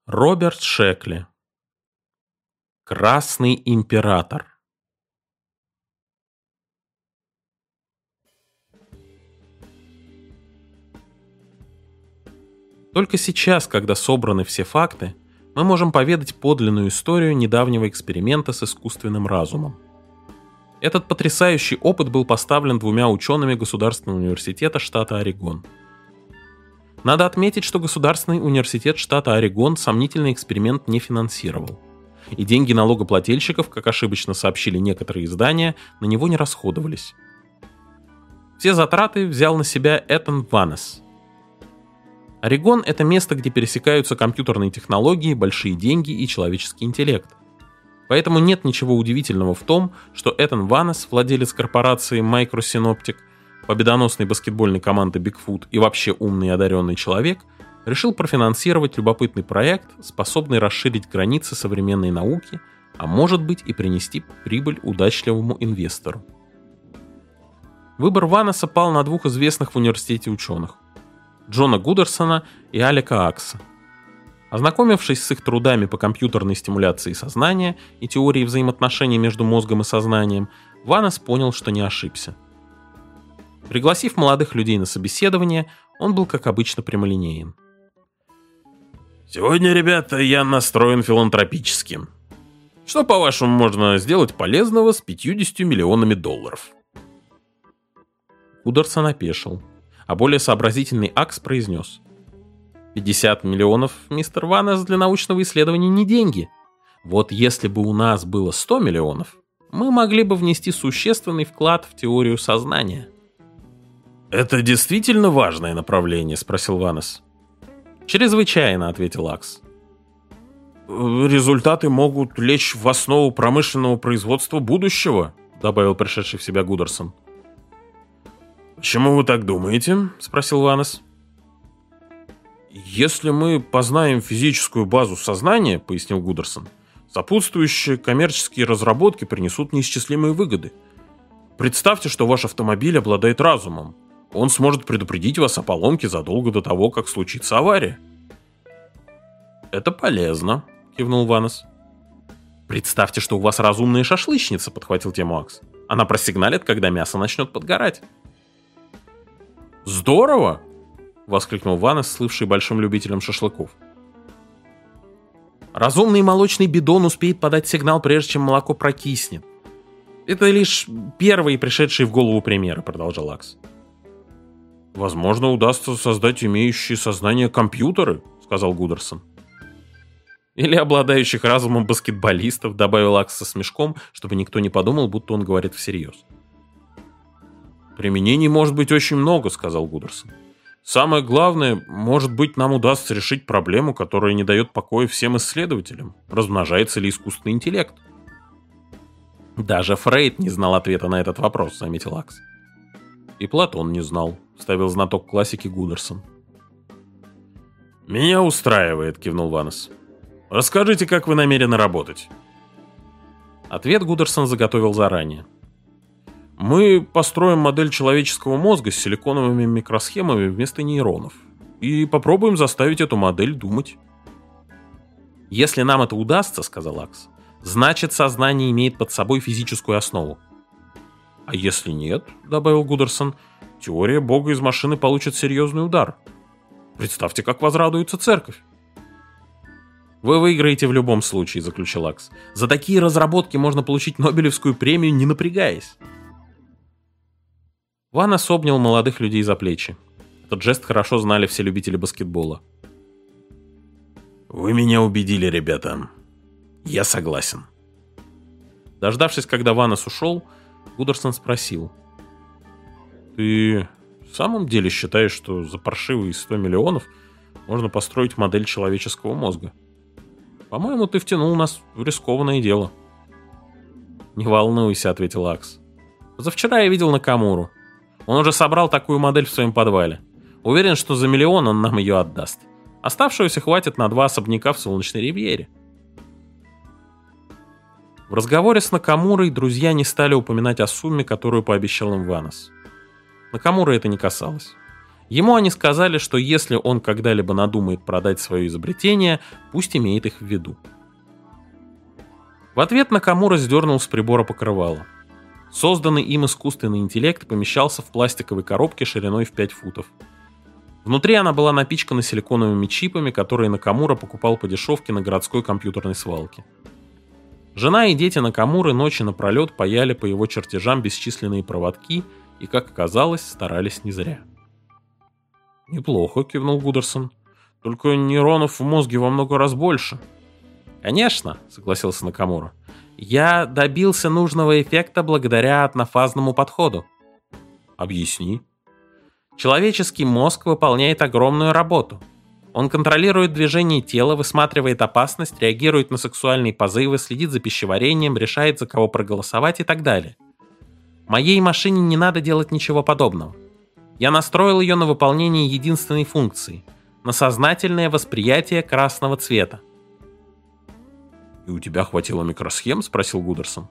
Роберт Шекли. Красный император. Только сейчас, когда собраны все факты, мы можем поведать подлинную историю недавнего эксперимента с искусственным разумом. Этот потрясающий опыт был поставлен двумя учеными Государственного университета штата Орегон. Надо отметить, что Государственный университет штата Орегон сомнительный эксперимент не финансировал. И деньги налогоплательщиков, как ошибочно сообщили некоторые издания, на него не расходовались. Все затраты взял на себя Этан Ванес. Орегон — это место, где пересекаются компьютерные технологии, большие деньги и человеческий интеллект. Поэтому нет ничего удивительного в том, что Этан Ванес, владелец корпорации Microsynoptic, победоносной баскетбольной команды Bigfoot и вообще умный и одаренный человек, решил профинансировать любопытный проект, способный расширить границы современной науки, а может быть и принести прибыль удачливому инвестору. Выбор Ванеса пал на двух известных в университете ученых – Джона Гудерсона и Алека Акса. Ознакомившись с их трудами по компьютерной стимуляции сознания и теории взаимоотношений между мозгом и сознанием, Ванес понял, что не ошибся. Пригласив молодых людей на собеседование, он был, как обычно, прямолинеен. «Сегодня, ребята, я настроен филантропически. Что, по-вашему, можно сделать полезного с 50 миллионами долларов?» Гудерсон опешил, а более сообразительный Акс произнес: 50 миллионов, мистер Ванес, для научного исследования не деньги. Вот если бы у нас было 100 миллионов, мы могли бы внести существенный вклад в теорию сознания. «Это действительно важное направление?» — спросил Ванес. «Чрезвычайно», — ответил Акс. «Результаты могут лечь в основу промышленного производства будущего», — добавил пришедший в себя Гудерсон. «Почему вы так думаете?» — спросил Ванес. «Если мы познаем физическую базу сознания, — пояснил Гудерсон, — сопутствующие коммерческие разработки принесут неисчислимые выгоды. Представьте, что ваш автомобиль обладает разумом. Он сможет предупредить вас о поломке задолго до того, как случится авария». «Это полезно», — кивнул Ванес. «Представьте, что у вас разумная шашлычница», — подхватил тему Акс. «Она просигналит, когда мясо начнет подгорать». «Здорово!» — воскликнул Ванес, слывший большим любителем шашлыков. «Разумный молочный бидон успеет подать сигнал, прежде чем молоко прокиснет. Это лишь первые пришедшие в голову примеры», — продолжал Акс. «Возможно, удастся создать имеющие сознание компьютеры», — сказал Гудерсон. «Или обладающих разумом баскетболистов», — добавил Акс со смешком, чтобы никто не подумал, будто он говорит всерьез. «Применений может быть очень много», — сказал Гудерсон. «Самое главное, может быть, нам удастся решить проблему, которая не дает покоя всем исследователям. Размножается ли искусственный интеллект?» «Даже Фрейд не знал ответа на этот вопрос», — заметил Акс. «И Платон не знал», — вставил знаток классики Гудерсон. «Меня устраивает», — кивнул Ванес. «Расскажите, как вы намерены работать?» Ответ Гудерсон заготовил заранее. «Мы построим модель человеческого мозга с силиконовыми микросхемами вместо нейронов и попробуем заставить эту модель думать». «Если нам это удастся, — сказал Акс, — значит, сознание имеет под собой физическую основу». «А если нет, — добавил Гудерсон, — теория Бога из машины получит серьезный удар. Представьте, как возрадуется церковь». «Вы выиграете в любом случае, — заключил Акс. За такие разработки можно получить Нобелевскую премию, не напрягаясь». Ванес обнял молодых людей за плечи. Этот жест хорошо знали все любители баскетбола. «Вы меня убедили, ребята. Я согласен». Дождавшись, когда Ванес ушел, Гудерсон спросил: «Ты в самом деле считаешь, что за паршивые 100 миллионов можно построить модель человеческого мозга? По-моему, ты втянул нас в рискованное дело». «Не волнуйся, — ответил Акс. Позавчера я видел Накамуру. Он уже собрал такую модель в своем подвале. Уверен, что за 1 миллион он нам ее отдаст. Оставшегося хватит на 2 особняка в Солнечной Ривьере». В разговоре с Накамурой друзья не стали упоминать о сумме, которую пообещал им Ванес. Накамуры это не касалось. Ему они сказали, что если он когда-либо надумает продать свое изобретение, пусть имеет их в виду. В ответ Накамура сдернул с прибора покрывало. Созданный им искусственный интеллект помещался в пластиковой коробке шириной в 5 футов. Внутри она была напичкана силиконовыми чипами, которые Накамура покупал по дешевке на городской компьютерной свалке. Жена и дети Накамуры ночи напролет паяли по его чертежам бесчисленные проводки и, как оказалось, старались не зря. «Неплохо», — кивнул Гудерсон. «Только нейронов в мозге во много раз больше». «Конечно», — согласился Накамура. «Я добился нужного эффекта благодаря однофазному подходу». «Объясни». Человеческий мозг выполняет огромную работу. Он контролирует движение тела, высматривает опасность, реагирует на сексуальные позывы, следит за пищеварением, решает, за кого проголосовать и так далее. Моей машине не надо делать ничего подобного. Я настроил ее на выполнение единственной функции – на сознательное восприятие красного цвета. «И у тебя хватило микросхем?» – спросил Гудерсон.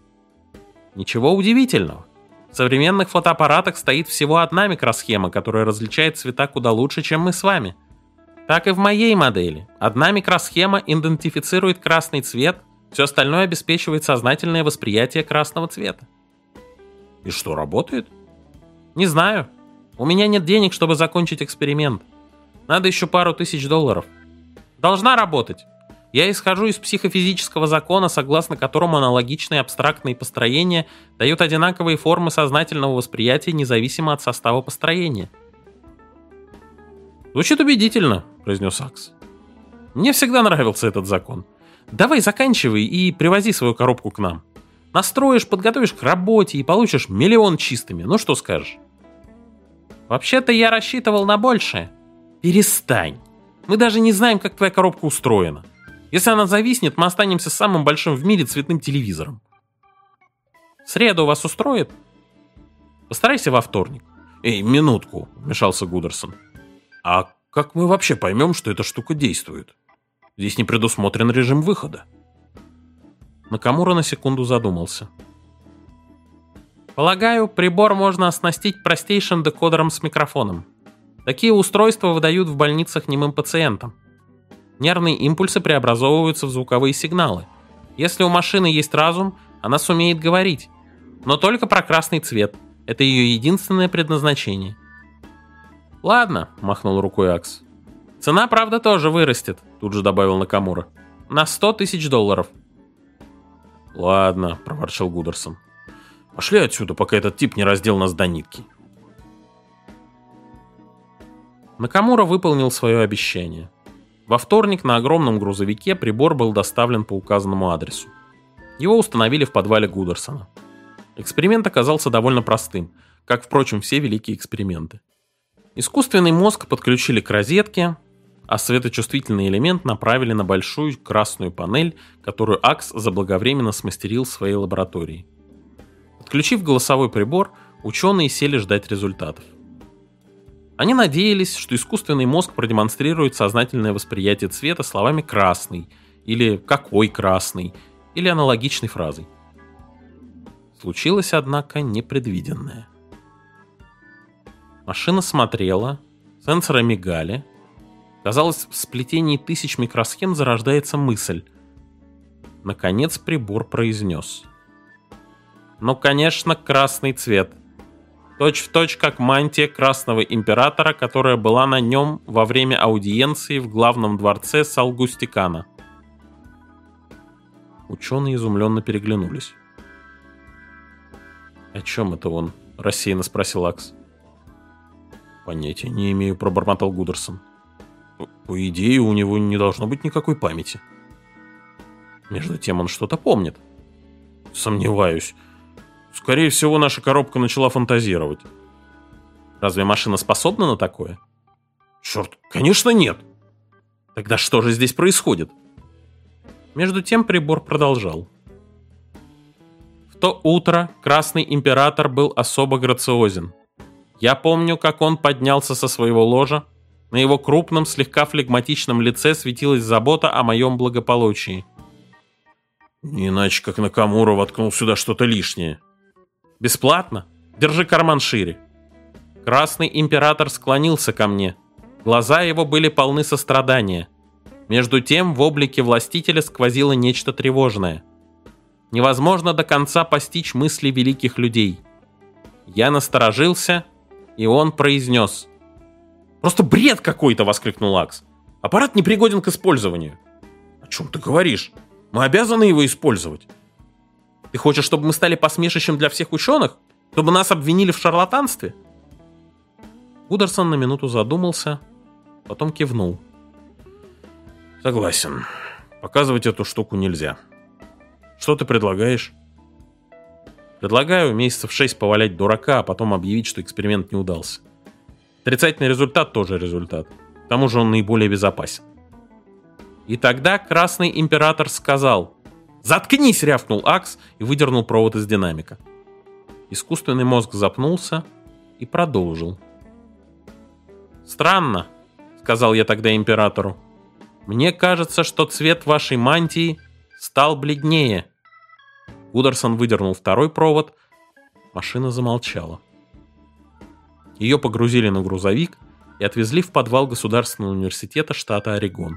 Ничего удивительного. В современных фотоаппаратах стоит всего одна микросхема, которая различает цвета куда лучше, чем мы с вами. Так и в моей модели. Одна микросхема идентифицирует красный цвет, все остальное обеспечивает сознательное восприятие красного цвета. «И что, работает?» Не знаю. У меня нет денег, чтобы закончить эксперимент. Надо еще пару тысяч долларов. Должна работать. Я исхожу из психофизического закона, согласно которому аналогичные абстрактные построения дают одинаковые формы сознательного восприятия, независимо от состава построения. «Звучит убедительно», — произнес Акс. «Мне всегда нравился этот закон. Давай заканчивай и привози свою коробку к нам. Настроишь, подготовишь к работе и получишь 1 миллион чистыми. Ну что скажешь?» «Вообще-то я рассчитывал на большее». «Перестань. Мы даже не знаем, как твоя коробка устроена. Если она зависнет, мы останемся самым большим в мире цветным телевизором». «В среду вас устроит?» «Постарайся во вторник». «Эй, минутку», — вмешался Гудерсон. «А как мы вообще поймем, что эта штука действует? Здесь не предусмотрен режим выхода». Накамура на секунду задумался. «Полагаю, прибор можно оснастить простейшим декодером с микрофоном. Такие устройства выдают в больницах немым пациентам. Нервные импульсы преобразовываются в звуковые сигналы. Если у машины есть разум, она сумеет говорить. Но только про красный цвет. Это ее единственное предназначение». «Ладно», — махнул рукой Акс. «Цена, правда, тоже вырастет», — тут же добавил Накамура. «На 100 тысяч долларов». «Ладно», — проворчал Гудерсон. «Пошли отсюда, пока этот тип не раздел нас до нитки». Накамура выполнил свое обещание. Во вторник на огромном грузовике прибор был доставлен по указанному адресу. Его установили в подвале Гудерсона. Эксперимент оказался довольно простым, как, впрочем, все великие эксперименты. Искусственный мозг подключили к розетке, а светочувствительный элемент направили на большую красную панель, которую Акс заблаговременно смастерил в своей лаборатории. Подключив голосовой прибор, ученые сели ждать результатов. Они надеялись, что искусственный мозг продемонстрирует сознательное восприятие цвета словами «красный» или «какой красный» или аналогичной фразой. Случилось, однако, непредвиденное. Машина смотрела, сенсоры мигали. Казалось, в сплетении тысяч микросхем зарождается мысль. Наконец прибор произнес: «Ну, конечно, красный цвет. Точь-в-точь, как мантия Красного Императора, которая была на нем во время аудиенции в главном дворце Салгустикана». Ученые изумленно переглянулись. «О чем это он?» — рассеянно спросил Акс. «Понятия не имею», — пробормотал Гудерсон. «По идее, у него не должно быть никакой памяти». «Между тем он что-то помнит». «Сомневаюсь. Скорее всего, наша коробка начала фантазировать». «Разве машина способна на такое?» «Черт, конечно нет!» «Тогда что же здесь происходит?» Между тем прибор продолжал. «В то утро Красный Император был особо грациозен. Я помню, как он поднялся со своего ложа. На его крупном, слегка флегматичном лице светилась забота о моем благополучии». «Не иначе, как Накамура воткнул сюда что-то лишнее». «Бесплатно? Держи карман шире». Красный император склонился ко мне. Глаза его были полны сострадания. Между тем в облике властителя сквозило нечто тревожное. Невозможно до конца постичь мысли великих людей. Я насторожился, и он произнес. «Просто бред какой-то!» — воскликнул Акс. «Аппарат непригоден к использованию». «О чем ты говоришь? Мы обязаны его использовать». «Ты хочешь, чтобы мы стали посмешищем для всех ученых? Чтобы нас обвинили в шарлатанстве?» Гудерсон на минуту задумался, потом кивнул. «Согласен. Показывать эту штуку нельзя. Что ты предлагаешь?» «Предлагаю месяцев 6 повалять дурака, а потом объявить, что эксперимент не удался. Отрицательный результат тоже результат. К тому же он наиболее безопасен». И тогда Красный Император сказал: «Заткнись!» — рявкнул Акс и выдернул провод из динамика. Искусственный мозг запнулся и продолжил. «Странно», — сказал я тогда Императору. «Мне кажется, что цвет вашей мантии стал бледнее». Гудерсон выдернул второй провод. Машина замолчала. Ее погрузили на грузовик и отвезли в подвал Государственного университета штата Орегон.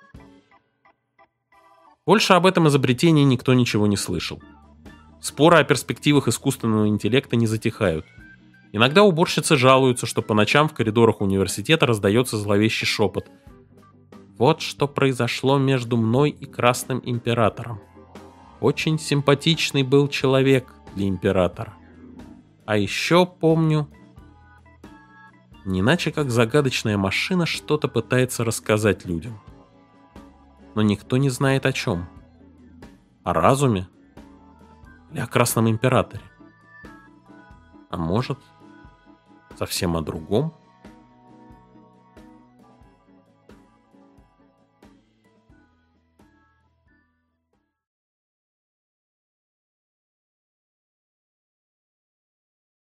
Больше об этом изобретении никто ничего не слышал. Споры о перспективах искусственного интеллекта не затихают. Иногда уборщицы жалуются, что по ночам в коридорах университета раздается зловещий шепот. «Вот что произошло между мной и Красным Императором. Очень симпатичный был человек для императора. А еще помню...» Не иначе, как загадочная машина что-то пытается рассказать людям. Но никто не знает о чем. О разуме? Или о Красном Императоре? А может, совсем о другом?